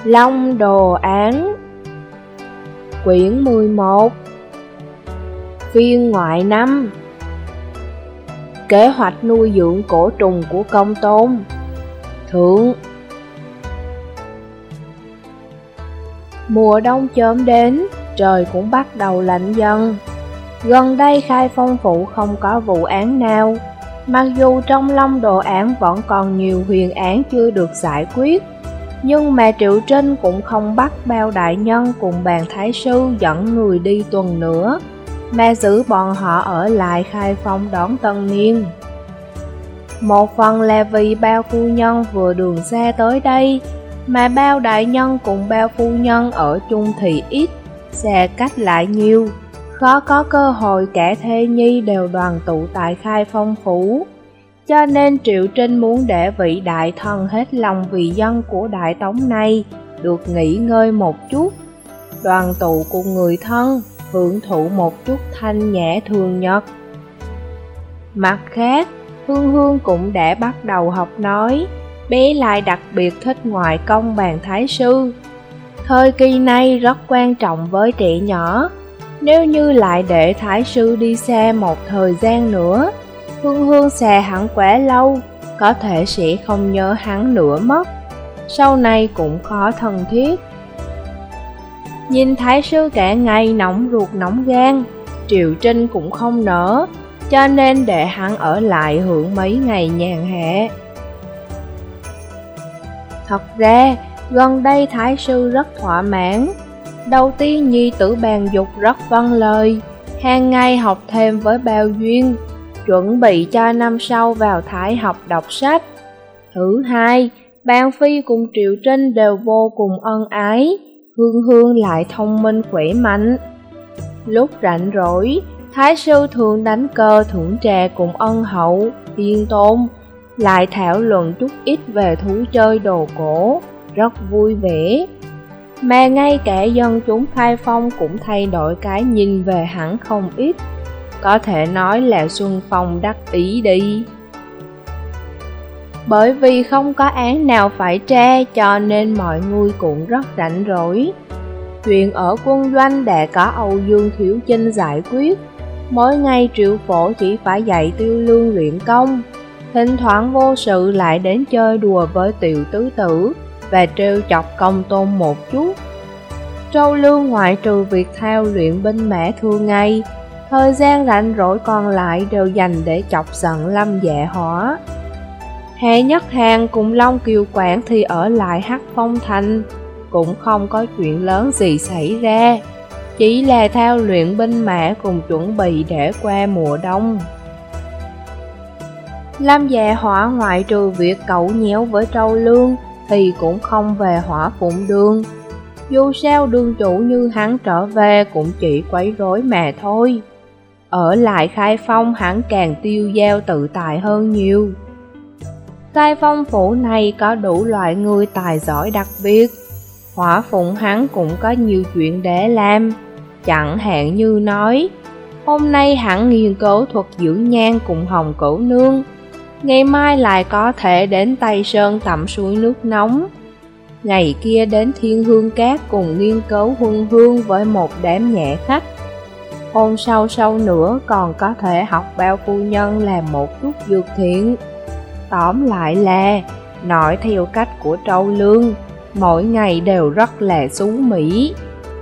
Long Đồ Án Quyển 11 Phiên ngoại 5 Kế hoạch nuôi dưỡng cổ trùng của Công Tôn. Thượng. Mùa đông chớm đến, trời cũng bắt đầu lạnh dần. Gần đây Khai Phong Phủ không có vụ án nào, mặc dù trong Long Đồ Án vẫn còn nhiều huyền án chưa được giải quyết. Nhưng mà Triệu Trinh cũng không bắt Bao đại nhân cùng Bàn thái sư dẫn người đi tuần nữa, mà giữ bọn họ ở lại Khai Phong đón tân niên. Một phần là vì Bao phu nhân vừa đường xa tới đây, mà Bao đại nhân cùng Bao phu nhân ở chung thì ít, xa cách lại nhiều, khó có cơ hội cả thê nhi đều đoàn tụ tại Khai Phong Phủ. Cho nên Triệu Trinh muốn để vị đại thần hết lòng vì dân của Đại Tống này được nghỉ ngơi một chút, đoàn tụ cùng người thân, hưởng thụ một chút thanh nhã thường nhật. Mặt khác, Hương Hương cũng đã bắt đầu học nói, bé lại đặc biệt thích ngoại công Bàn thái sư. Thời kỳ này rất quan trọng với trẻ nhỏ, nếu như lại để thái sư đi xa một thời gian nữa, Hương Hương xa hắn quá lâu, có thể sẽ không nhớ hắn nữa mất, sau này cũng khó thân thiết. Nhìn thái sư cả ngày nóng ruột nóng gan, Triệu Trinh cũng không nỡ, cho nên để hắn ở lại hưởng mấy ngày nhàn hạ. Thật ra, gần đây thái sư rất thỏa mãn. Đầu tiên nhi tử Bàn Dục rất vâng lời, hàng ngày học thêm với Bao Duyên, chuẩn bị cho năm sau vào Thái học đọc sách. Thứ hai, Bàn Phi cùng Triệu Trinh đều vô cùng ân ái, Hương Hương lại thông minh khỏe mạnh. Lúc rảnh rỗi, thái sư thường đánh cờ thưởng trà cùng ân hậu, Tiên Tôn, lại thảo luận chút ít về thú chơi đồ cổ, rất vui vẻ. Mà ngay cả dân chúng Khai Phong cũng thay đổi cái nhìn về hắn không ít, có thể nói là xuân phong đắc ý đi. Bởi vì không có án nào phải tra cho nên mọi người cũng rất rảnh rỗi. Chuyện ở quân doanh đã có Âu Dương Thiếu Chinh giải quyết, mỗi ngày Triệu Phổ chỉ phải dạy Tiêu Lương luyện công, thỉnh thoảng vô sự lại đến chơi đùa với Tiểu Tứ Tử và trêu chọc Công Tôn một chút. Trâu Lương ngoại trừ việc thao luyện binh mã thường ngày, thời gian rảnh rỗi còn lại đều dành để chọc giận Lâm Dạ Hỏa. Hệ Nhất Hàng cùng Long Kiều Quảng thì ở lại Hắc Phong Thành, cũng không có chuyện lớn gì xảy ra, chỉ là thao luyện binh mã cùng chuẩn bị để qua mùa đông. Lâm Dạ Hỏa ngoại trừ việc cẩu nhéo với Trâu Lương thì cũng không về Hỏa Phụng Đường. Dù sao đường chủ như hắn trở về cũng chỉ quấy rối mà thôi. Ở lại Khai Phong hắn càng tiêu dao tự tại hơn nhiều. Khai Phong Phủ này có đủ loại người tài giỏi đặc biệt. Hỏa Phụng hắn cũng có nhiều chuyện để làm. Chẳng hạn như nói, hôm nay hắn nghiên cứu thuật dưỡng nhan cùng Hồng Cửu Nương, ngày mai lại có thể đến Tây Sơn tắm suối nước nóng, ngày kia đến Thiên Hương Cát cùng nghiên cứu huân hương với một đám nhẹ khách, hôm sau nữa còn có thể học Bao phu nhân làm một chút dược thiện. Tóm lại là, nói theo cách của Trâu Lương, mỗi ngày đều rất là xú mỹ.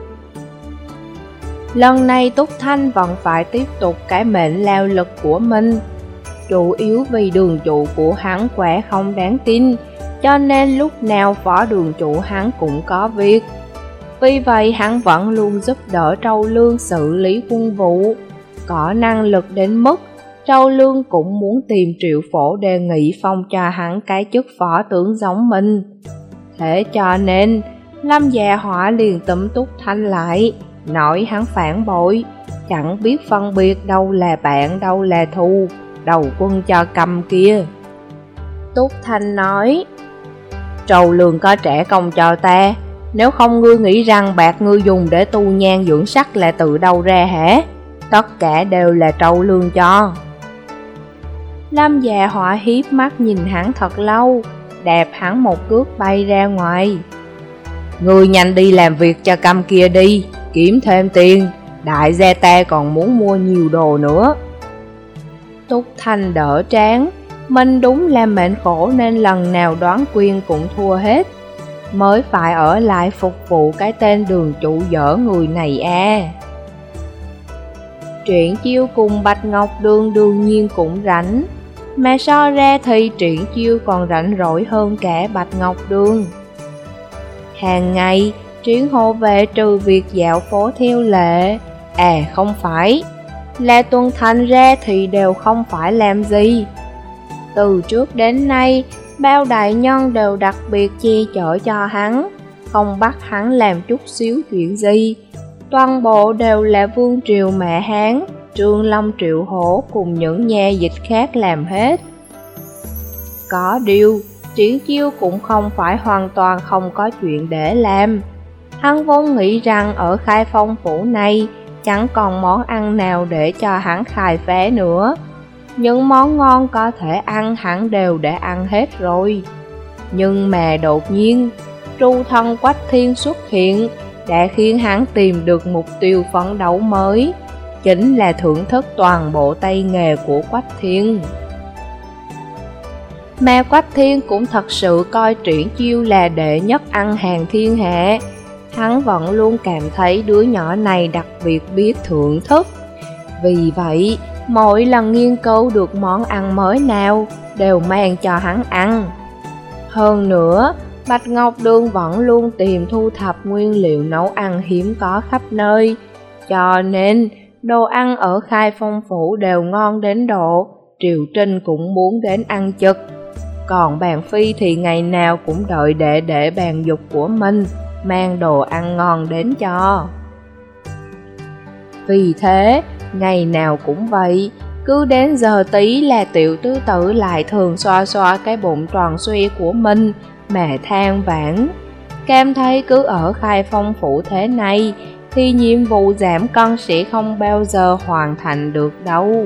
Lần này Túc Thanh vẫn phải tiếp tục cái mệnh lao lực của mình, chủ yếu vì đường chủ của hắn quá không đáng tin, cho nên lúc nào phó đường chủ hắn cũng có việc. Vì vậy hắn vẫn luôn giúp đỡ Trâu Lương xử lý quân vụ, có năng lực đến mức Trâu Lương cũng muốn tìm Triệu Phổ đề nghị phong cho hắn cái chức phó tướng giống mình. Thế cho nên Lâm Dạ Hỏa liền túm Túc Thanh lại, nói hắn phản bội, chẳng biết phân biệt đâu là bạn đâu là thù, đầu quân cho cầm kia. Túc Thanh nói, Trâu Lương có trả công cho ta, nếu không ngươi nghĩ rằng bạc ngươi dùng để tu nhan dưỡng sắc là từ đâu ra hả? Tất cả đều là Trâu Lương cho. Lâm Dạ Hỏa hiếp mắt nhìn hắn thật lâu, đạp hắn một cước bay ra ngoài. Ngươi nhanh đi làm việc cho căm kia đi, kiếm thêm tiền, đại gia ta còn muốn mua nhiều đồ nữa. Túc Thanh đỡ trán, mình đúng là mệnh khổ nên lần nào đoán quyên cũng thua hết, mới phải ở lại phục vụ cái tên đường chủ dở người này à. Triển Chiêu cùng Bạch Ngọc Đường đương nhiên cũng rảnh, mà so ra thì Triển Chiêu còn rảnh rỗi hơn cả Bạch Ngọc Đường. Hàng ngày, Triển hộ vệ trừ việc dạo phố theo lệ, không phải, là tuần thành ra thì đều không phải làm gì. Từ trước đến nay, bao đại nhân đều đặc biệt che chở cho hắn, không bắt hắn làm chút xíu chuyện gì. Toàn bộ đều là Vương Triều Mẹ Hán, Trương Long Triệu Hổ cùng những nhà dịch khác làm hết. Có điều, Triển Chiêu cũng không phải hoàn toàn không có chuyện để làm. Hắn vốn nghĩ rằng ở Khai Phong phủ này chẳng còn món ăn nào để cho hắn khai phá nữa. Những món ngon có thể ăn hắn đều đã ăn hết rồi. Nhưng mà đột nhiên, tru thân Quách Thiên xuất hiện đã khiến hắn tìm được mục tiêu phấn đấu mới, chính là thưởng thức toàn bộ tay nghề của Quách Thiên. Mà Quách Thiên cũng thật sự coi Triển Chiêu là đệ nhất ăn hàng thiên hạ. Hắn vẫn luôn cảm thấy đứa nhỏ này đặc biệt biết thưởng thức. Vì vậy, mỗi lần nghiên cứu được món ăn mới nào đều mang cho hắn ăn. Hơn nữa, Bạch Ngọc Đường vẫn luôn tìm thu thập nguyên liệu nấu ăn hiếm có khắp nơi, cho nên đồ ăn ở Khai Phong phủ đều ngon đến độ Triệu Trinh cũng muốn đến ăn chực. Còn bàn phi thì ngày nào cũng đợi để bàn dục của mình mang đồ ăn ngon đến cho. Vì thế, ngày nào cũng vậy, cứ đến giờ tí là tiểu tứ tử lại thường xoa xoa cái bụng tròn xoe của mình mà than vãn. Cảm thấy cứ ở Khai Phong phủ thế này thì nhiệm vụ giảm cân sẽ không bao giờ hoàn thành được đâu.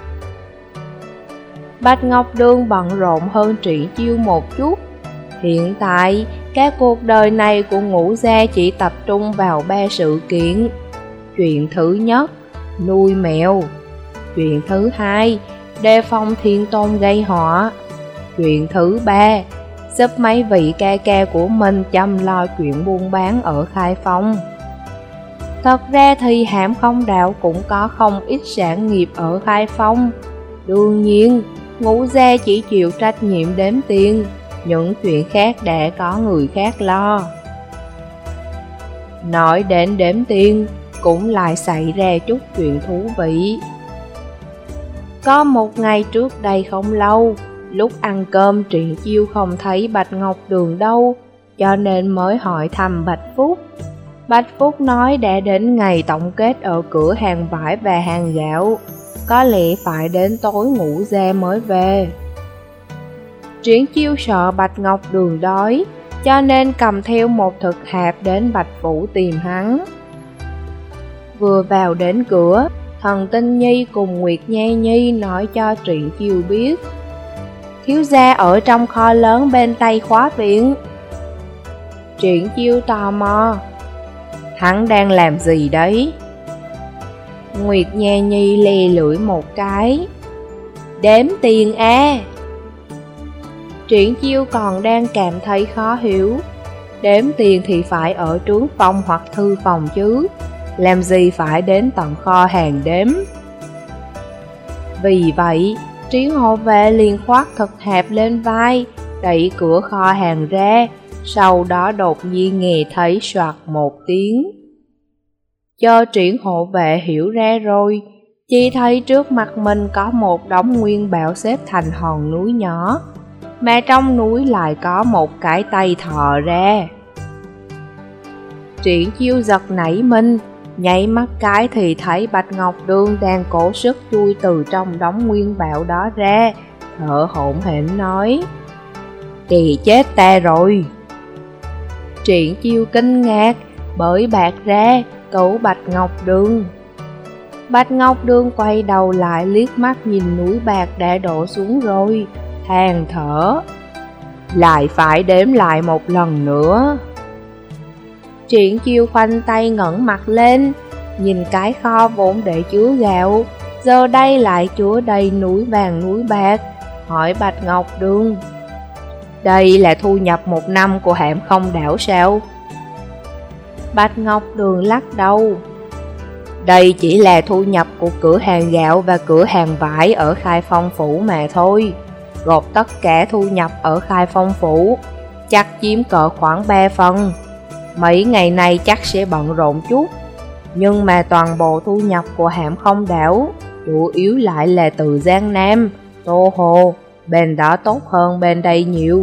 Bạch Ngọc Đường bận rộn hơn Triển Chiêu một chút. Hiện tại, các cuộc đời này của Ngũ gia chỉ tập trung vào 3 sự kiện. Chuyện thứ nhất, nuôi mèo. Chuyện thứ hai, đề phòng thiên tôn gây họa. Chuyện thứ ba, giúp mấy vị ca ca của mình chăm lo chuyện buôn bán ở Khai Phong. Thật ra thì Hãm Không Đạo cũng có không ít sản nghiệp ở Khai Phong. Đương nhiên, Ngũ gia chỉ chịu trách nhiệm đếm tiền, những chuyện khác đã có người khác lo. Nói đến đếm tiền, cũng lại xảy ra chút chuyện thú vị. Có một ngày trước đây không lâu, lúc ăn cơm Triển Chiêu không thấy Bạch Ngọc Đường đâu, cho nên mới hỏi thăm Bạch Phúc. Bạch Phúc nói đã đến ngày tổng kết ở cửa hàng vải và hàng gạo, có lẽ phải đến tối Ngũ gia mới về. Triển Chiêu sợ Bạch Ngọc Đường đói, cho nên cầm theo một thực hạp đến Bạch Phủ tìm hắn. Vừa vào đến cửa, Thần Tinh Nhi cùng Nguyệt Nha Nhi nói cho Triển Chiêu biết thiếu gia ở trong kho lớn bên Tây Khóa Viện. Triển Chiêu tò mò, hắn đang làm gì đấy? Nguyệt Nha Nhi lè lưỡi một cái, đếm tiền à. Triển Chiêu còn đang cảm thấy khó hiểu, đếm tiền thì phải ở trướng phòng hoặc thư phòng chứ, làm gì phải đến tận kho hàng đếm. Vì vậy, Triển hộ vệ liền khoác thực hạp lên vai, đẩy cửa kho hàng ra, sau đó đột nhiên nghe thấy soạt một tiếng. Cho Triển hộ vệ hiểu ra rồi, chỉ thấy trước mặt mình có một đống nguyên bảo xếp thành hòn núi nhỏ, mà trong núi lại có một cái tay thò ra. Triển Chiêu giật nảy mình, nháy mắt cái thì thấy Bạch Ngọc Đường đang cố sức chui từ trong đống nguyên bảo đó ra, thở hổn hển nói, "Kì chết ta rồi." Triển Chiêu kinh ngạc, bởi bạc ra, cứu Bạch Ngọc Đường. Bạch Ngọc Đường quay đầu lại liếc mắt nhìn núi bạc đã đổ xuống rồi, than thở, lại phải đếm lại một lần nữa. Triển Chiêu khoanh tay ngẩng mặt lên, nhìn cái kho vốn để chứa gạo, giờ đây lại chứa đầy núi vàng núi bạc, hỏi Bạch Ngọc Đường: đây là thu nhập một năm của Hàm Không Đảo sao? Bạch Ngọc Đường lắc đầu: đây chỉ là thu nhập của cửa hàng gạo và cửa hàng vải ở Khai Phong Phủ mà thôi. Gộp tất cả thu nhập ở Khai Phong Phủ chắc chiếm cỡ khoảng 3 phần. Mấy ngày nay chắc sẽ bận rộn chút, nhưng mà toàn bộ thu nhập của Hàm Không Đảo chủ yếu lại là từ Giang Nam, Tô Hồ, bên đó tốt hơn bên đây nhiều.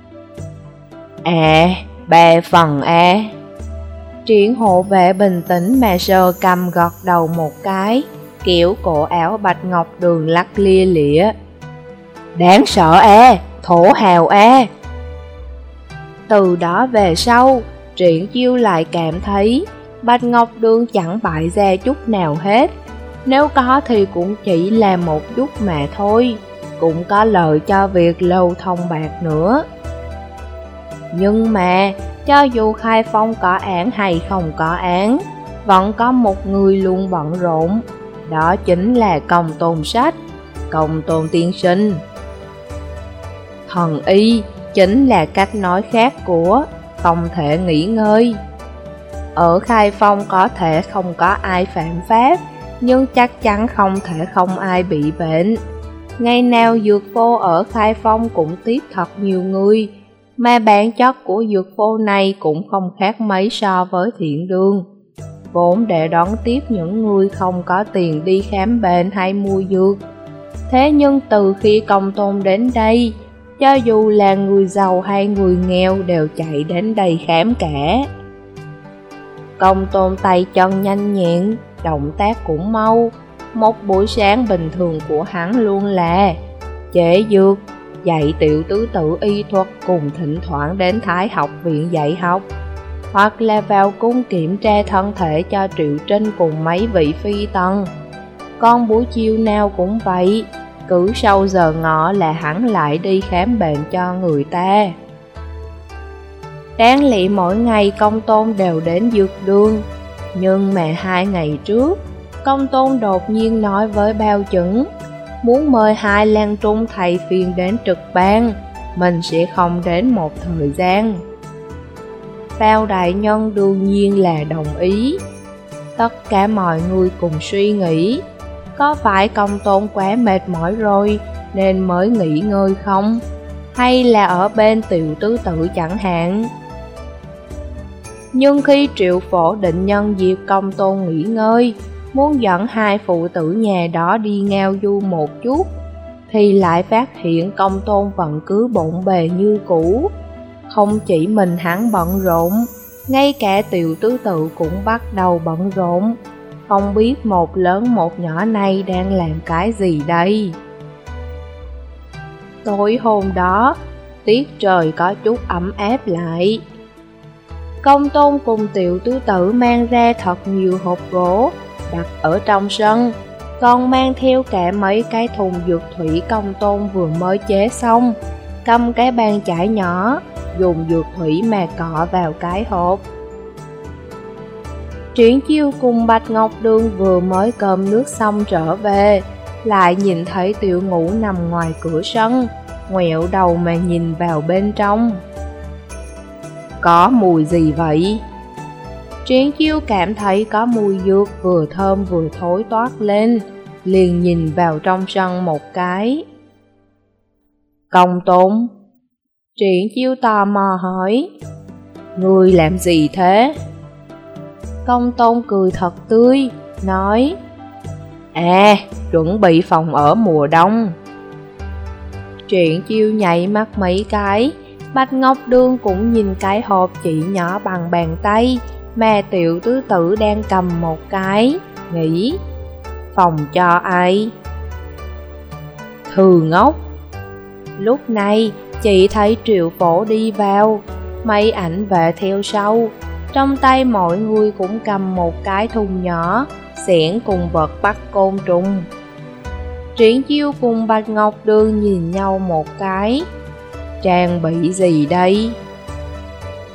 À, 3 phần à? Triển hộ vệ bình tĩnh mà sờ cầm gật đầu một cái, kiểu cổ áo Bạch Ngọc Đường lắc lia lịa. Đáng sợ à, thổ hào à. Từ đó về sau, Triển Chiêu lại cảm thấy Bạch Ngọc Đường chẳng bại gia chút nào hết. Nếu có thì cũng chỉ là một chút mà thôi, cũng có lợi cho việc lưu thông bạc nữa. Nhưng mà, cho dù Khai Phong có án hay không có án, vẫn có một người luôn bận rộn, đó chính là Công Tôn Sách, Công Tôn tiên sinh. Thần y chính là cách nói khác của không thể nghỉ ngơi. Ở Khai Phong có thể không có ai phạm pháp, nhưng chắc chắn không thể không ai bị bệnh. Ngày nào dược phô ở Khai Phong cũng tiếp thật nhiều người, mà bản chất của dược phô này cũng không khác mấy so với Thiện Đường, vốn để đón tiếp những người không có tiền đi khám bệnh hay mua dược. Thế nhưng từ khi Công Tôn đến đây, cho dù là người giàu hay người nghèo đều chạy đến đây khám cả. Công Tôn tay chân nhanh nhẹn, động tác cũng mau. Một buổi sáng bình thường của hắn luôn là chế dược, dạy tiểu tứ tự y thuật, cùng thỉnh thoảng đến Thái học viện dạy học, hoặc là vào cung kiểm tra thân thể cho Triệu Trinh cùng mấy vị phi tần. Còn buổi chiều nào cũng vậy, cứ sau giờ ngọ là hắn lại đi khám bệnh cho người ta. Đáng lẽ mỗi ngày Công Tôn đều đến dược đường, nhưng mà 2 ngày trước, Công Tôn đột nhiên nói với Bao Chững muốn mời Hai Lan Trung thầy phiền đến trực ban, mình sẽ không đến một thời gian. Bao đại nhân đương nhiên là đồng ý. Tất cả mọi người cùng suy nghĩ, có phải Công Tôn quá mệt mỏi rồi nên mới nghỉ ngơi không? Hay là ở bên tiểu tứ tự chẳng hạn? Nhưng khi Triệu Phổ định nhân dịp Công Tôn nghỉ ngơi, muốn dẫn hai phụ tử nhà đó đi ngao du một chút, thì lại phát hiện Công Tôn vẫn cứ bộn bề như cũ. Không chỉ mình hắn bận rộn, ngay cả tiểu tứ tự cũng bắt đầu bận rộn. Không biết một lớn một nhỏ này đang làm cái gì đây? Tối hôm đó, tiết trời có chút ấm áp lại. Công Tôn cùng tiểu tứ tử mang ra thật nhiều hộp gỗ, đặt ở trong sân, còn mang theo cả mấy cái thùng dược thủy Công Tôn vừa mới chế xong, cầm cái bàn chải nhỏ, dùng dược thủy mà cọ vào cái hộp. Triển Chiêu cùng Bạch Ngọc Đường vừa mới cơm nước xong trở về, lại nhìn thấy Tiểu Ngũ nằm ngoài cửa sân, ngoẹo đầu mà nhìn vào bên trong. Có mùi gì vậy? Triển Chiêu cảm thấy có mùi dược vừa thơm vừa thối toát lên, liền nhìn vào trong sân một cái. Công Tôn? Triển Chiêu tò mò hỏi. Ngươi làm gì thế? Công Tôn cười thật tươi, nói. À, chuẩn bị phòng ở mùa đông. Triển Chiêu nhảy mắt mấy cái, Bạch Ngọc Đường cũng nhìn cái hộp chỉ nhỏ bằng bàn tay mà tiểu tứ tử đang cầm một cái, nghĩ. Phòng cho ai? Thư ngốc. Lúc này, chị thấy Triệu Phổ đi vào, mấy ảnh vệ theo sau. Trong tay mọi người cũng cầm một cái thùng nhỏ, xẻng cùng vật bắt côn trùng. Triển Chiêu cùng Bạch Ngọc Đường nhìn nhau một cái. Trang bị gì đây?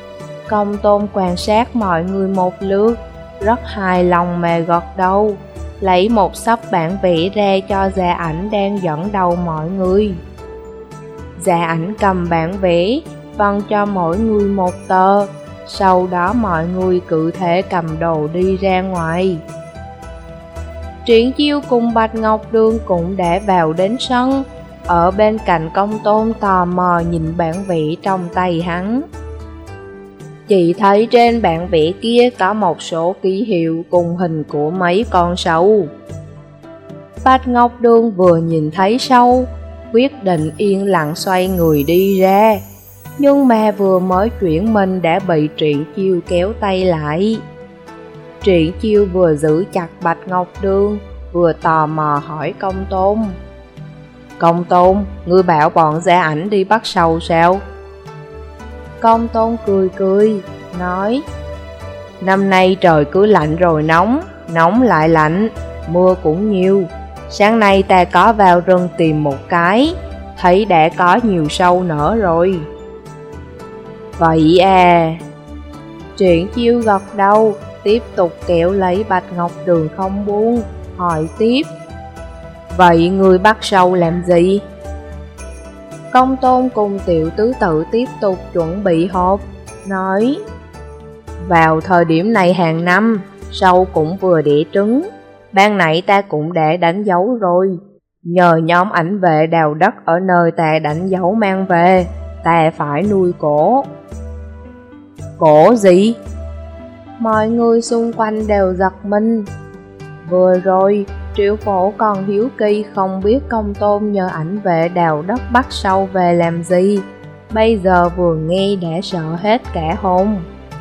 Công Tôn quan sát mọi người một lượt, rất hài lòng mà gật đầu, lấy một xấp bản vẽ ra cho Gia Ảnh đang dẫn đầu mọi người. Gia Ảnh cầm bản vẽ, phân cho mỗi người một tờ, sau đó mọi người cứ thế cầm đồ đi ra ngoài. Triển Chiêu cùng Bạch Ngọc Đường cũng đã vào đến sân, ở bên cạnh Công Tôn tò mò nhìn bản vẽ trong tay hắn. Chị thấy trên bản vẽ kia có một số ký hiệu cùng hình của mấy con sâu. Bạch Ngọc Đường vừa nhìn thấy sâu, quyết định yên lặng xoay người đi ra, nhưng mà vừa mới chuyển mình đã bị Triển Chiêu kéo tay lại. Triển Chiêu vừa giữ chặt Bạch Ngọc Đường, vừa tò mò hỏi Công Tôn. Công Tôn, ngươi bảo bọn Gia Ảnh đi bắt sâu sao? Công Tôn cười cười, nói: năm nay trời cứ lạnh rồi nóng, nóng lại lạnh, mưa cũng nhiều. Sáng nay ta có vào rừng tìm một cái, thấy đã có nhiều sâu nở rồi. Vậy à? Triển Chiêu gật đầu, tiếp tục kéo lấy Bạch Ngọc Đường không buông, hỏi tiếp: vậy người bắt sâu làm gì? Công Tôn cùng Tiểu Tứ Tự tiếp tục chuẩn bị hộp, nói: vào thời điểm này hàng năm, sâu cũng vừa đẻ trứng. Ban nãy ta cũng đã đánh dấu rồi. Nhờ nhóm ảnh vệ đào đất ở nơi ta đánh dấu mang về, ta phải nuôi cổ. Cổ gì? Mọi người xung quanh đều giật mình. Vừa rồi, Triệu Phổ còn hiếu kỳ không biết Công Tôn nhờ ảnh vệ đào đất bắt sâu về làm gì. Bây giờ vừa nghe đã sợ hết cả hồn.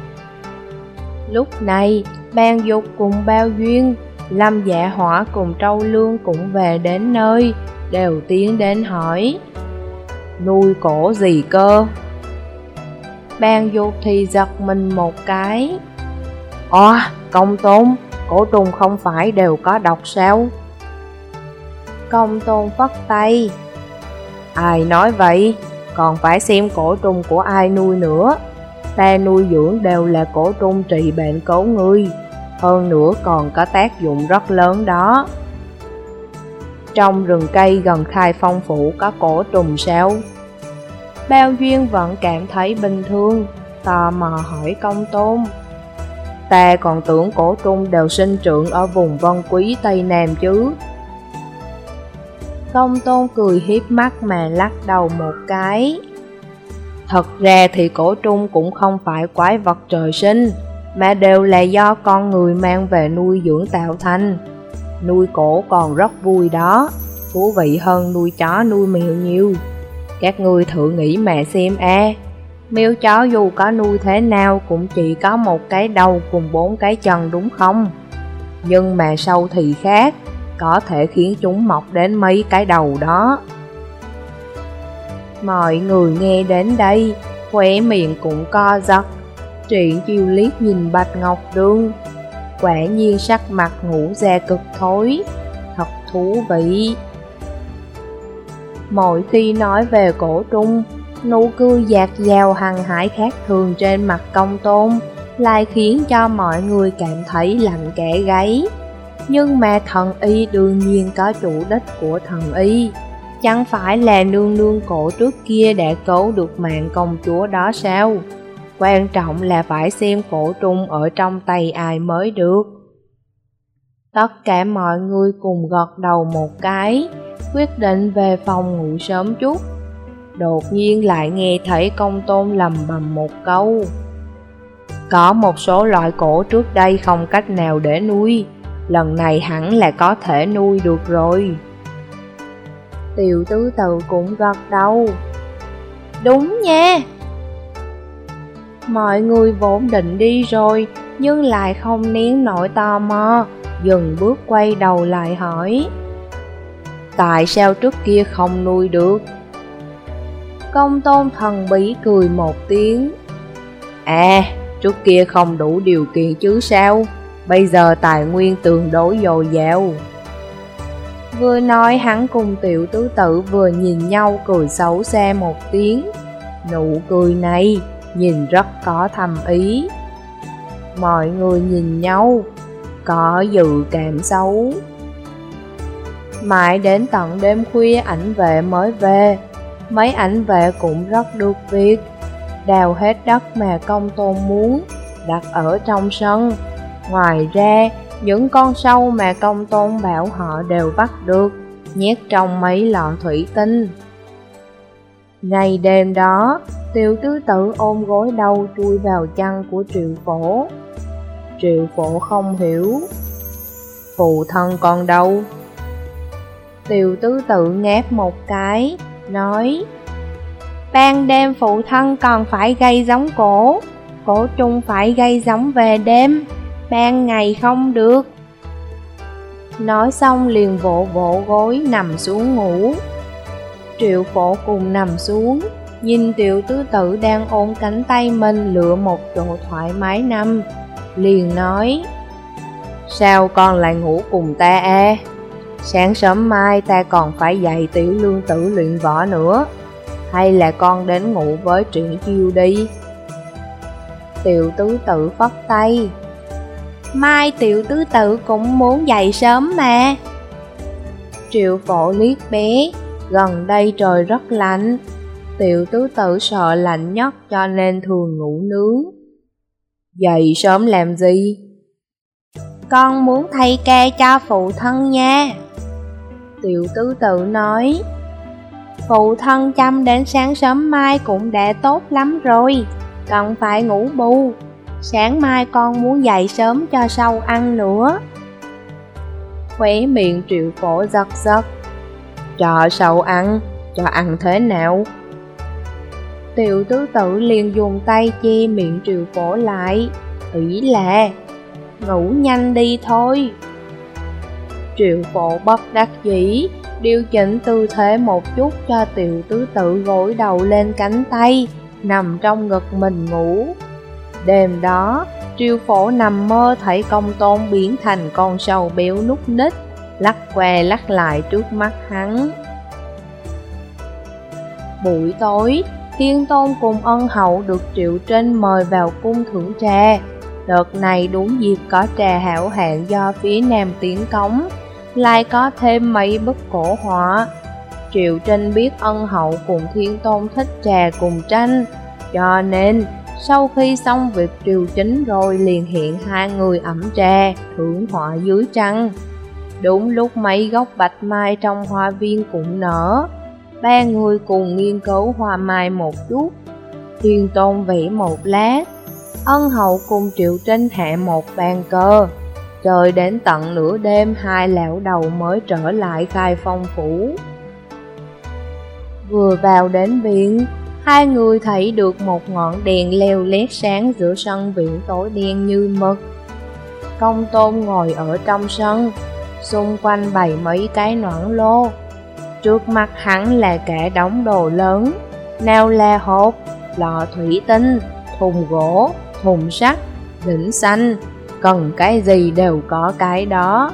Lúc này, Bàn Dục cùng Bao Duyên, Lâm Dạ Hỏa cùng Trâu Lương cũng về đến nơi, đều tiến đến hỏi: nuôi cổ gì cơ? Bàn Dục thì giật mình một cái: Công Tôn, cổ trùng không phải đều có độc sao? Công Tôn phất tay: ai nói vậy, còn phải xem cổ trùng của ai nuôi nữa. Ta nuôi dưỡng đều là cổ trùng trị bệnh cứu người, hơn nữa còn có tác dụng rất lớn đó. Trong rừng cây gần Khai Phong Phủ có cổ trùng sao? Bao Duyên vẫn cảm thấy bình thường, tò mò hỏi Công Tôn. Ta còn tưởng cổ trùng đều sinh trưởng ở vùng Vân Quý Tây Nam chứ. Công Tôn cười hiếp mắt mà lắc đầu một cái. Thật ra thì cổ trùng cũng không phải quái vật trời sinh, mà đều là do con người mang về nuôi dưỡng tạo thành. Nuôi cổ còn rất vui đó, thú vị hơn nuôi chó nuôi mèo nhiều. Các ngươi thử nghĩ mà xem mèo chó dù có nuôi thế nào cũng chỉ có một cái đầu cùng 4 cái chân đúng không? Nhưng mà sâu thì khác, có thể khiến chúng mọc đến mấy cái đầu đó. Mọi người nghe đến đây, khóe miệng cũng co giật. Triển Chiêu liếc nhìn Bạch Ngọc Đường, quả nhiên sắc mặt ngũ ra cực thối, thật thú vị. Mỗi khi nói về cổ trùng, nụ cười dạt dào hằng hải khác thường trên mặt Công Tôn lại khiến cho mọi người cảm thấy lạnh cả gáy. Nhưng mà thần y đương nhiên có chủ đích của thần y, chẳng phải là nương nương cổ trước kia đã cứu được mạng công chúa đó sao? Quan trọng là phải xem cổ trùng ở trong tay ai mới được. Tất cả mọi người cùng gật đầu một cái, quyết định về phòng ngủ sớm chút. Đột nhiên lại nghe thấy Công Tôn lầm bầm một câu: có một số loại cổ trước đây không cách nào để nuôi, lần này hẳn là có thể nuôi được rồi. Tiểu Tứ Tự cũng gật đầu: đúng nha. Mọi người vốn định đi rồi, nhưng lại không nén nổi tò mò, dừng bước quay đầu lại hỏi: tại sao trước kia không nuôi được? Công Tôn thần bí cười một tiếng: trước kia không đủ điều kiện chứ sao, bây giờ tài nguyên tương đối dồi dào. Vừa nói hắn cùng Tiểu Tứ Tự vừa nhìn nhau cười xấu xa một tiếng. Nụ cười này nhìn rất có thâm ý. Mọi người nhìn nhau, có dự cảm xấu. Mãi đến tận đêm khuya ảnh vệ mới về. Mấy ảnh vệ cũng rất được việc, đào hết đất mà Công Tôn muốn, đặt ở trong sân. Ngoài ra, những con sâu mà Công Tôn bảo họ đều bắt được, nhét trong mấy lọ thủy tinh. Ngày đêm đó, Tiểu tứ tử ôm gối đầu chui vào chăn của Triệu Phổ. Triệu Phổ không hiểu. Phụ thân con đâu? Tiểu tứ tự ngáp một cái, nói: ban đêm phụ thân còn phải gây giống cổ trung phải gây giống về đêm, ban ngày không được. Nói xong liền vỗ vỗ gối nằm xuống ngủ. Triệu Phổ cùng nằm xuống, nhìn Tiểu tứ tử đang ôm cánh tay mình lựa một chỗ thoải mái nằm, liền nói: sao con lại ngủ cùng ta à? Sáng sớm mai ta còn phải dạy Tiểu lương tử luyện võ nữa, hay là con đến ngủ với Triển Chiêu đi. Tiểu tứ tử phất tay: mai Tiểu tứ tử cũng muốn dậy sớm mà. Triệu Phổ liếc bé, gần đây trời rất lạnh, Tiểu tứ tử sợ lạnh nhất cho nên thường ngủ nướng. Dậy sớm làm gì? Con muốn thay ca cho phụ thân nha. Tiểu tứ tử nói: phụ thân chăm đến sáng sớm mai cũng đã tốt lắm rồi, cần phải ngủ bù. Sáng mai con muốn dậy sớm cho sâu ăn nữa. Khóe miệng Triệu Phổ giật giật. Cho sâu ăn? Cho ăn thế nào? Tiểu tứ tử liền dùng tay che miệng Triệu Phổ lại, ý là ngủ nhanh đi thôi. Triệu Phổ bất đắc dĩ, điều chỉnh tư thế một chút cho Tiểu tứ tử gối đầu lên cánh tay, nằm trong ngực mình ngủ. Đêm đó, Triệu Phổ nằm mơ thấy Công Tôn biến thành con sâu béo núc ních, lắc qua lắc lại trước mắt hắn. Buổi tối, Thiên Tôn cùng Ân Hậu được Triệu Trinh mời vào cung thưởng trà. Đợt này đúng dịp có trà hảo hạng do phía Nam tiến cống, lại có thêm mấy bức cổ họa. Triệu Trinh biết Ân Hậu cùng Thiên Tôn thích trà cùng tranh, cho nên sau khi xong việc triều chính rồi liền hẹn hai người ẩm trà, thưởng họa dưới trăng. Đúng lúc mấy gốc bạch mai trong hoa viên cũng nở, ba người cùng nghiên cứu hoa mai một chút. Thiên Tôn vẽ một lát, Ân Hậu cùng Triệu Trinh hạ một bàn cờ. Trời đến tận nửa đêm hai lão đầu mới trở lại Khai Phong phủ. Vừa vào đến viện, hai người thấy được một ngọn đèn leo lét sáng giữa sân viện tối đen như mực. Công Tôn ngồi ở trong sân, xung quanh bày mấy cái noãn lô. Trước mặt hắn là cả đống đồ lớn, nào là hộp, lọ thủy tinh, thùng gỗ, thùng sắt, đỉnh xanh, cần cái gì đều có cái đó.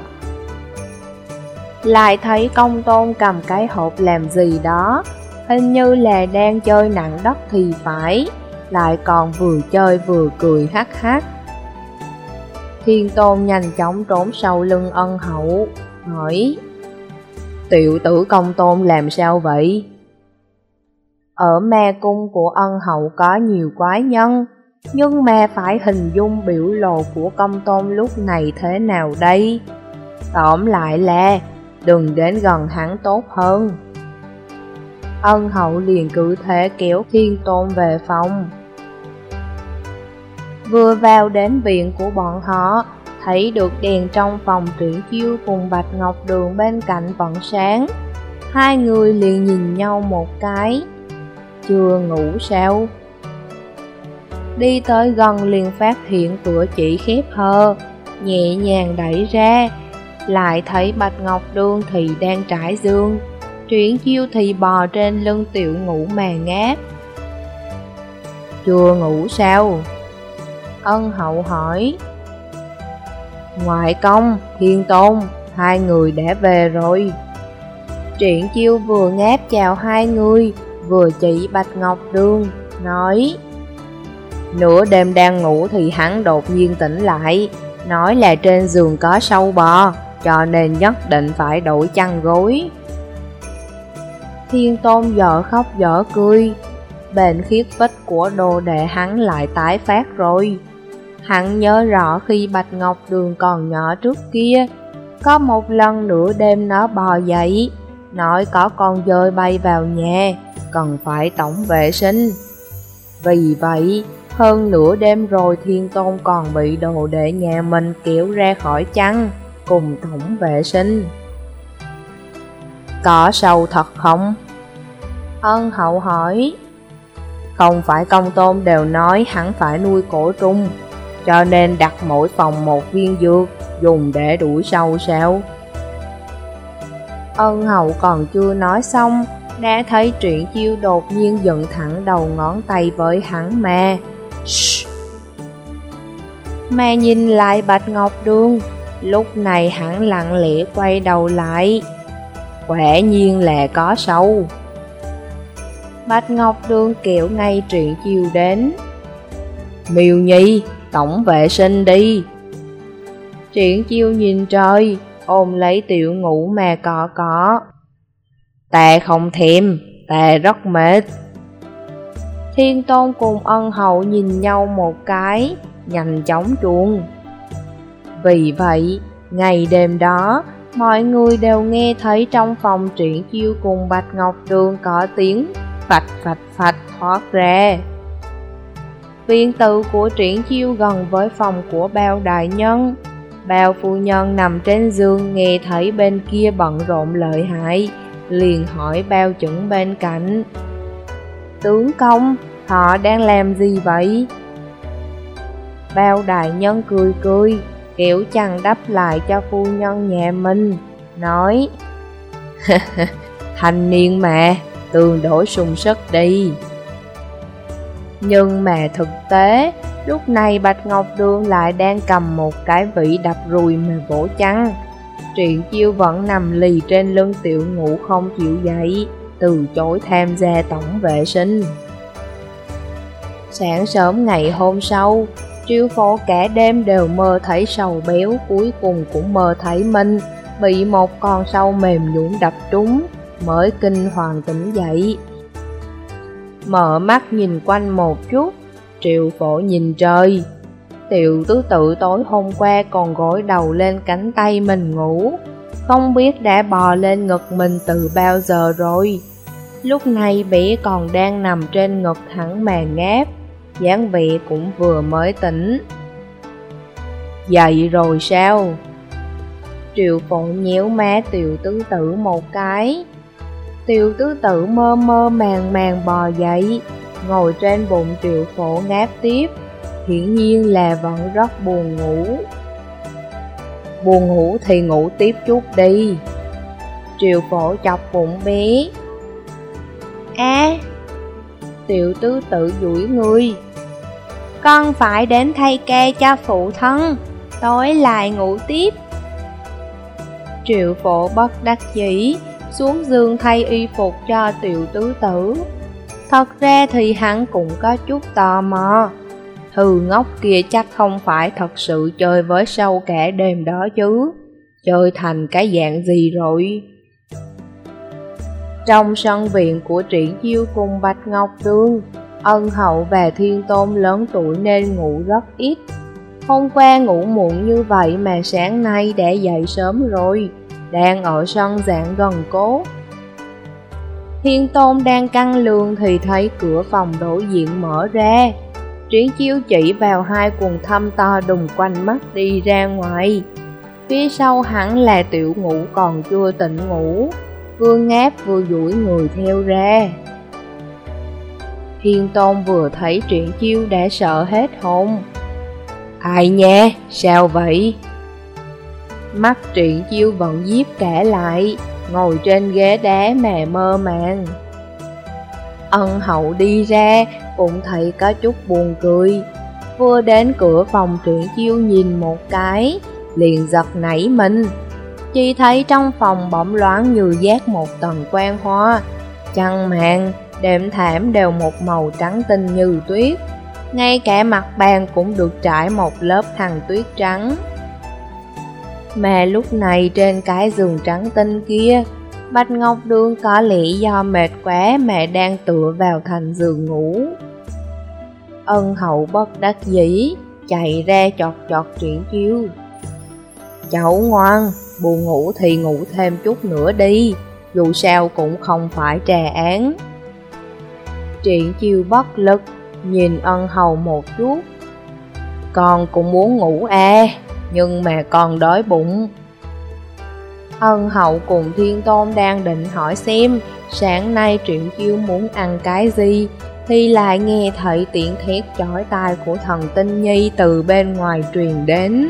Lại thấy Công Tôn cầm cái hộp làm gì đó, hình như là đang chơi nặng đất thì phải, lại còn vừa chơi vừa cười hắc hắc. Thiên Tôn nhanh chóng trốn sau lưng Ân Hậu, hỏi: tiểu tử Công Tôn làm sao vậy? Ở ma cung của Ân Hậu có nhiều quái nhân, nhưng mà phải hình dung biểu lộ của Công Tôn lúc này thế nào đây? Tóm lại là đừng đến gần hắn tốt hơn. Ân Hậu liền cứ thế kéo Thiên Tôn về phòng. Vừa vào đến viện của bọn họ, thấy được đèn trong phòng Triển Chiêu cùng Bạch Ngọc Đường bên cạnh vẫn sáng. Hai người liền nhìn nhau một cái. Chưa ngủ sao? Đi tới gần liền phát hiện cửa chỉ khép hờ, nhẹ nhàng đẩy ra, lại thấy Bạch Ngọc Đường thì đang trải giường, Triển Chiêu thì bò trên lưng Tiểu Ngũ mà ngáp. Chưa ngủ sao? Ân Hậu hỏi. Ngoại công, Thiên Tôn, hai người đã về rồi. Triển Chiêu vừa ngáp chào hai người, vừa chỉ Bạch Ngọc Đường, nói: Nửa đêm đang ngủ thì hắn đột nhiên tỉnh lại, nói là trên giường có sâu bò, cho nên nhất định phải đổi chăn gối. Thiên Tôn dở khóc dở cười, bệnh khiết bích của đồ đệ hắn lại tái phát rồi. Hắn nhớ rõ khi Bạch Ngọc Đường còn nhỏ trước kia, có một lần nửa đêm nó bò dậy, nói có con dơi bay vào nhà, cần phải tổng vệ sinh. Vì vậy, hơn nửa đêm rồi Thiên Tôn còn bị đồ đệ nhà mình kéo ra khỏi chăn, cùng tổng vệ sinh. Có sâu thật không? Ân Hậu hỏi. Không phải Công Tôn đều nói hắn phải nuôi cổ trùng, cho nên đặt mỗi phòng một viên dược, dùng để đuổi sâu sao? Ân Hậu còn chưa nói xong, đã thấy Triển Chiêu đột nhiên dựng thẳng đầu ngón tay với hắn mà. Shhh. Mà nhìn lại Bạch Ngọc Đường, lúc này hắn lặng lẽ quay đầu lại. Quả nhiên là có sâu. Bạch Ngọc Đường kéo ngay Triển Chiêu đến. Miêu Nhi, tổng vệ sinh đi. Triển Chiêu nhìn trời, ôm lấy Tiểu Ngũ mà cọ. Ta không thèm, ta rất mệt. Thiên Tôn cùng Ân Hậu nhìn nhau một cái, nhanh chóng chuông. Vì vậy, ngày đêm đó, mọi người đều nghe thấy trong phòng Triển Chiêu cùng Bạch Ngọc Đường có tiếng phạch thoát ra. Viện tử của Triển Chiêu gần với phòng của Bao đại nhân. Bao phu nhân nằm trên giường nghe thấy bên kia bận rộn lợi hại, liền hỏi Bao Chững bên cạnh. Tướng công, họ đang làm gì vậy? Bao đại nhân cười, kéo chăn đắp lại cho phu nhân nhà mình, nói. Thanh niên mà, tương đối sung sức đi. Nhưng mà thực tế, lúc này Bạch Ngọc Đường lại đang cầm một cái vỉ đập rùi mà vỗ chăn. Triển Chiêu vẫn nằm lì trên lưng Tiểu Ngũ không chịu dậy, từ chối tham gia tổng vệ sinh. Sáng sớm ngày hôm sau, Triệu Phổ cả đêm đều mơ thấy sầu béo, cuối cùng cũng mơ thấy mình bị một con sâu mềm nhũn đập trúng, mới kinh hoàng tỉnh dậy. Mở mắt nhìn quanh một chút, Triệu Phổ nhìn trời. Tiểu tứ tự tối hôm qua còn gối đầu lên cánh tay mình ngủ, không biết đã bò lên ngực mình từ bao giờ rồi. Lúc này bé còn đang nằm trên ngực hắn mà ngáp, dáng vẻ cũng vừa mới tỉnh. Dậy rồi sao? Triệu Phổ nhéo má Tiểu tứ tử một cái. Tiểu tứ tử mơ mơ màng bò dậy, ngồi trên bụng Triệu Phổ ngáp tiếp, hiển nhiên là vẫn rất buồn ngủ. Buồn ngủ thì ngủ tiếp chút đi. Triệu Phổ chọc bụng bé. Tiểu tứ tự duỗi người. Con phải đến thay ca cho phụ thân, tối lại ngủ tiếp. Triệu Phổ bất đắc dĩ, xuống giường thay y phục cho Tiểu tứ tử. Thật ra thì hắn cũng có chút tò mò. Hừ ngốc kia chắc không phải thật sự chơi với sâu cả đêm đó chứ, chơi thành cái dạng gì rồi. Trong sân viện của Triển Chiêu cùng Bạch Ngọc Đường, Ân Hậu và Thiên Tôn lớn tuổi nên ngủ rất ít. Hôm qua ngủ muộn như vậy mà sáng nay đã dậy sớm rồi, đang ở sân dạng gần cố. Thiên Tôn đang căng lường thì thấy cửa phòng đối diện mở ra. Triển Chiêu chỉ vào hai quần thâm to đùng quanh mắt đi ra ngoài. Phía sau hẳn là Tiểu Ngũ còn chưa tỉnh ngủ, vừa ngáp vừa duỗi người theo ra. Thiên Tôn vừa thấy Triển Chiêu đã sợ hết hồn. Ai nha, sao vậy? Mắt Triển Chiêu vẫn díp cả lại, ngồi trên ghế đá mà mơ màng. Ân Hậu đi ra cũng thấy có chút buồn cười, vừa đến cửa phòng Triển Chiêu nhìn một cái, liền giật nảy mình. Chỉ thấy trong phòng bỗng loáng như dát một tầng quang hoa, chăn màn, đệm thảm đều một màu trắng tinh như tuyết, ngay cả mặt bàn cũng được trải một lớp khăn tuyết trắng. Mà lúc này trên cái giường trắng tinh kia, Bạch Ngọc Đường có lẽ do mệt quá mà đang tựa vào thành giường ngủ. Ân Hậu bất đắc dĩ, chạy ra chọt chọt Triển Chiêu. Cháu ngoan, buồn ngủ thì ngủ thêm chút nữa đi, dù sao cũng không phải trà án. Triển Chiêu bất lực, nhìn Ân Hầu một chút. Con cũng muốn ngủ à, nhưng mà con đói bụng. Ân Hậu cùng Thiên Tôn đang định hỏi xem sáng nay Triển Chiêu muốn ăn cái gì, thì lại nghe thấy tiếng thét chói tai của Thần Tinh Nhi từ bên ngoài truyền đến.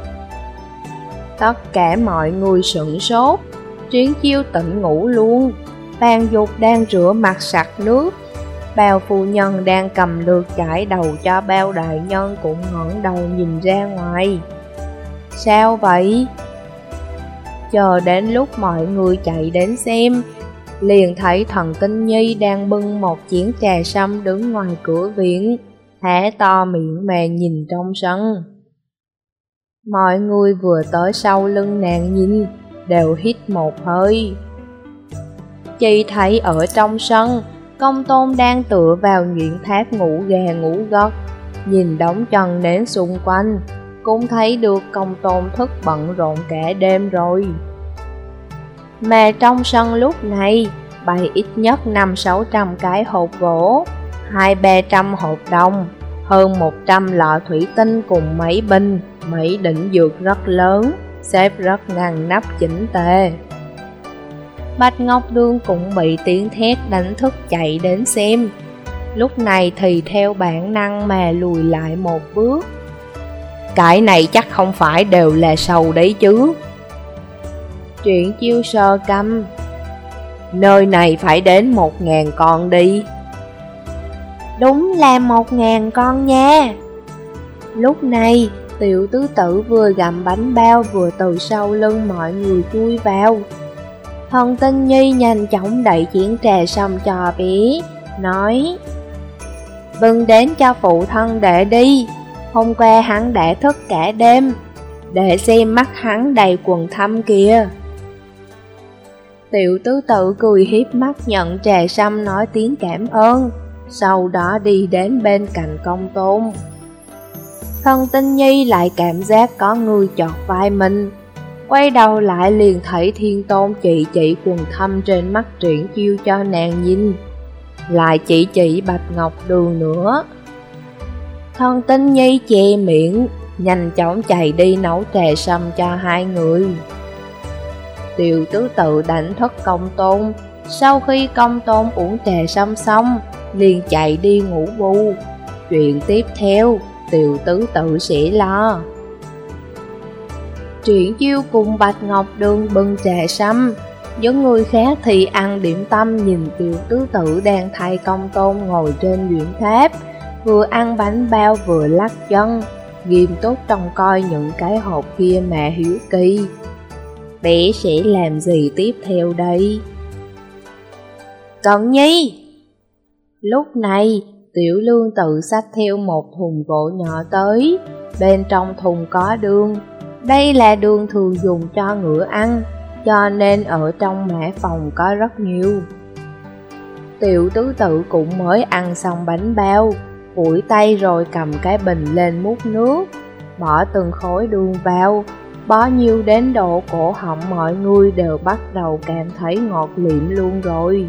Tất cả mọi người sửng sốt, Triển Chiêu tỉnh ngủ luôn. Bàn Dục đang rửa mặt sặc nước, Bao phu nhân đang cầm lược chải đầu cho Bao đại nhân cũng ngẩng đầu nhìn ra ngoài. Sao vậy? Chờ đến lúc mọi người chạy đến xem, liền thấy Thần Tinh Nhi đang bưng một chén trà sâm đứng ngoài cửa viện, há to miệng mà nhìn trong sân. Mọi người vừa tới sau lưng nàng nhìn, đều hít một hơi. Chỉ thấy ở trong sân, Công Tôn đang tựa vào nhuyễn tháp ngủ gà ngủ gật, nhìn đống chân nến xung quanh, cũng thấy được Công Tôn thức bận rộn cả đêm rồi. Mà trong sân lúc này, bày ít nhất 500-600 cái hộp gỗ, 200-300 hộp đồng, hơn 100 lọ thủy tinh cùng mấy bình, mấy đỉnh dược rất lớn, xếp rất ngăn nắp chỉnh tề. Bạch Ngọc Đường cũng bị tiếng thét đánh thức chạy đến xem. Lúc này thì theo bản năng mà lùi lại một bước. Cái này chắc không phải đều là sầu đấy chứ. Triển Chiêu sờ cằm. Nơi này phải đến 1000 con đi. Đúng là 1000 con nha. Lúc này Tiểu Tứ Tử vừa gặm bánh bao vừa từ sau lưng mọi người chui vào. Thần Tinh Nhi nhanh chóng đẩy chén trà sâm cho bé, nói: Bưng đến cho phụ thân để đi, hôm qua hắn đã thức cả đêm, để xem mắt hắn đầy quầng thâm kìa. Tiểu Tứ Tử cười hiếp mắt nhận trà sâm nói tiếng cảm ơn, sau đó đi đến bên cạnh Công Tôn. Thần Tinh Nhi lại cảm giác có người chọt vai mình, quay đầu lại liền thấy Thiên Tôn chỉ quần thâm trên mắt Triển Chiêu cho nàng nhìn, lại chỉ Bạch Ngọc Đường nữa. Thần Tinh Nhi che miệng, nhanh chóng chạy đi nấu trà sâm cho hai người. Tiểu Tứ Tự đánh thức Công Tôn, sau khi Công Tôn uống trà sâm xong, liền chạy đi ngủ bù. Chuyện tiếp theo, Tiểu Tứ Tự sẽ lo. Triển Chiêu cùng Bạch Ngọc Đường bưng trà sâm, những người khác thì ăn điểm tâm nhìn Tiểu Tứ Tự đang thay Công Tôn ngồi trên nhuyễn tháp, vừa ăn bánh bao vừa lắc chân, nghiêm túc trông coi những cái hộp kia mà hiếu kỳ. Bé sẽ làm gì tiếp theo đây? Cận Nhi! Lúc này, Tiểu Lương tự xách theo một thùng gỗ nhỏ tới, bên trong thùng có đường. Đây là đường thường dùng cho ngựa ăn, cho nên ở trong mã phòng có rất nhiều. Tiểu Tứ Tự cũng mới ăn xong bánh bao, phủi tay rồi cầm cái bình lên múc nước, bỏ từng khối đường vào, bao nhiêu đến độ cổ họng mọi người đều bắt đầu cảm thấy ngọt liệm luôn rồi.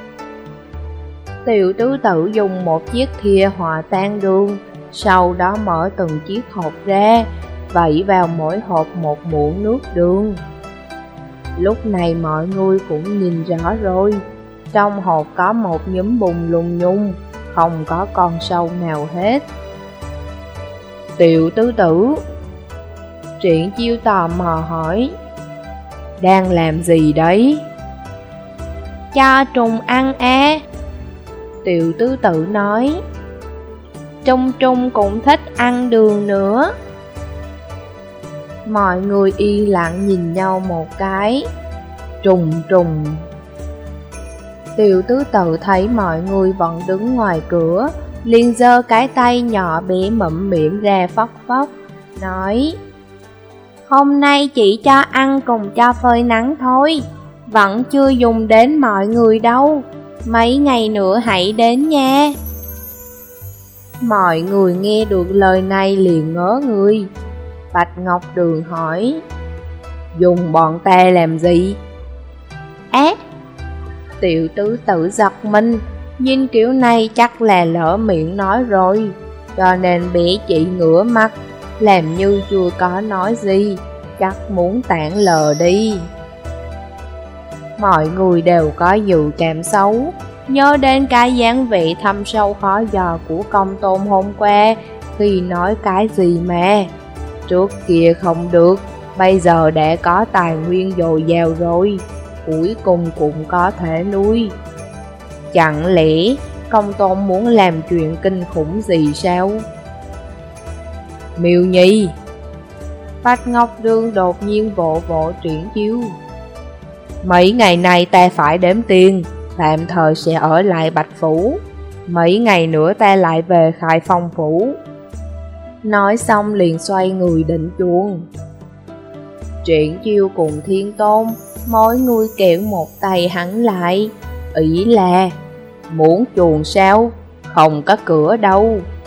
Tiểu Tứ Tự dùng một chiếc thìa hòa tan đường, sau đó mở từng chiếc hộp ra, vẩy vào mỗi hộp một muỗng nước đường. Lúc này mọi người cũng nhìn rõ rồi, trong hộp có một nhúm bùn lùng nhung, không có con sâu nào hết. Tiểu Tứ Tử! Triển Chiêu tò mò hỏi: Đang làm gì đấy? Cho trùng ăn à? Tiểu Tứ Tự nói: Trung Trung cũng thích ăn đường nữa. Mọi người yên lặng nhìn nhau một cái. Trùng trùng. Tiểu Tứ Tự thấy mọi người vẫn đứng ngoài cửa, liền giơ cái tay nhỏ bé mụm miệng ra phóc phóc, nói: Hôm nay chỉ cho ăn cùng cho phơi nắng thôi, vẫn chưa dùng đến mọi người đâu, mấy ngày nữa hãy đến nha. Mọi người nghe được lời này liền ngớ người. Bạch Ngọc Đường hỏi: Dùng bọn ta làm gì? Tiểu tứ tử giật mình, nhìn kiểu này chắc là lỡ miệng nói rồi, cho nên bé chỉ ngửa mặt, làm như chưa có nói gì, chắc muốn tản lờ đi. Mọi người đều có dự cảm xấu, nhớ đến cái dáng vẻ thâm sâu khó dò của Công Tôn hôm qua, khi nói cái gì mà trước kia không được, bây giờ đã có tài nguyên dồi dào rồi, cuối cùng cũng có thể nuôi. Chẳng lẽ Công Tôn muốn làm chuyện kinh khủng gì sao? Miêu Nhi! Bạch Ngọc Đường đột nhiên vỗ vỗ Triển Chiêu. Mấy ngày nay ta phải đếm tiền, tạm thời sẽ ở lại Bạch Phủ, mấy ngày nữa ta lại về Khai Phong Phủ. Nói xong liền xoay người định chuông. Triển Chiêu cùng Thiên Tôn, mỗi người kéo một tay hắn lại, ý là: Muốn chuồng sao? Không có cửa đâu.